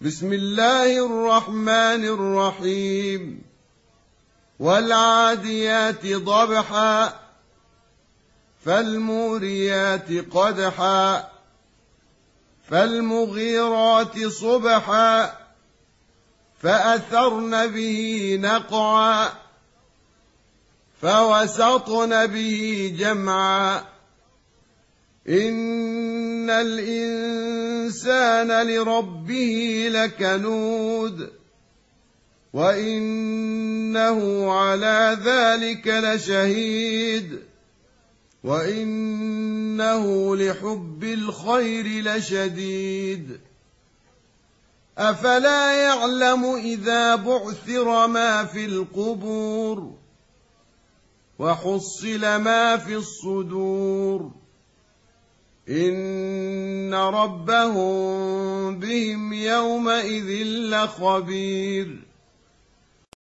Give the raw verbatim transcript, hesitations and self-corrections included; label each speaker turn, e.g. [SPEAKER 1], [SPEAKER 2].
[SPEAKER 1] بسم الله الرحمن الرحيم والعاديات ضبحا فالموريات قدحا فالمغيرات صبحا فأثرن به نقعا فوسطن به جمعا إن الإنسان لربه لكنود وإنه على ذلك لشهيد وإنه لحب الخير لشديد أفلا يعلم إذا بعثر ما في القبور وحصل ما في الصدور إن ربهم بهم يومئذ لخبير